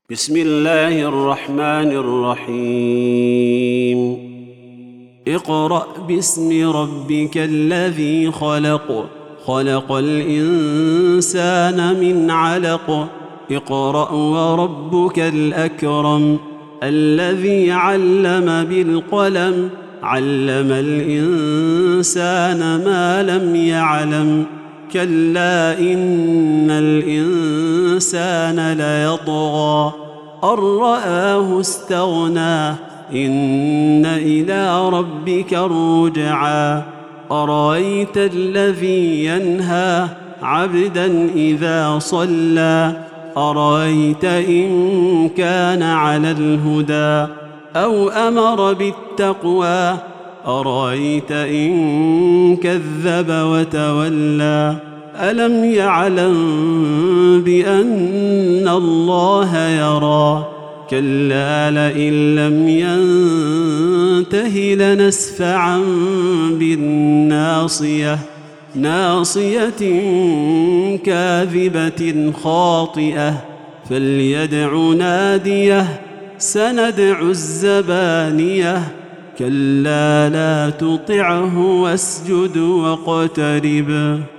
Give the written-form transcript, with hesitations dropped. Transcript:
بسم الله الرحمن الرحيم اقرأ باسم ربك الذي خلق خلق الإنسان من علق اقرأ وربك الأكرم الذي علم بالقلم علم الإنسان ما لم يعلم كلا إن الإنسان ليطغى أن رآه استغنى إن إلى ربك الرجعى أرأيت الذي ينهى عبدا إذا صلى أرأيت إن كان على الهدى أو أمر بالتقوى أرأيت إن كذب وتولى ألم يعلم بأن الله يرى كلا لئن لم ينته لنسفعا بالناصية ناصية كاذبة خاطئة فليدع ناديه سندع الزبانية كلا لا تطعه واسجد واقترب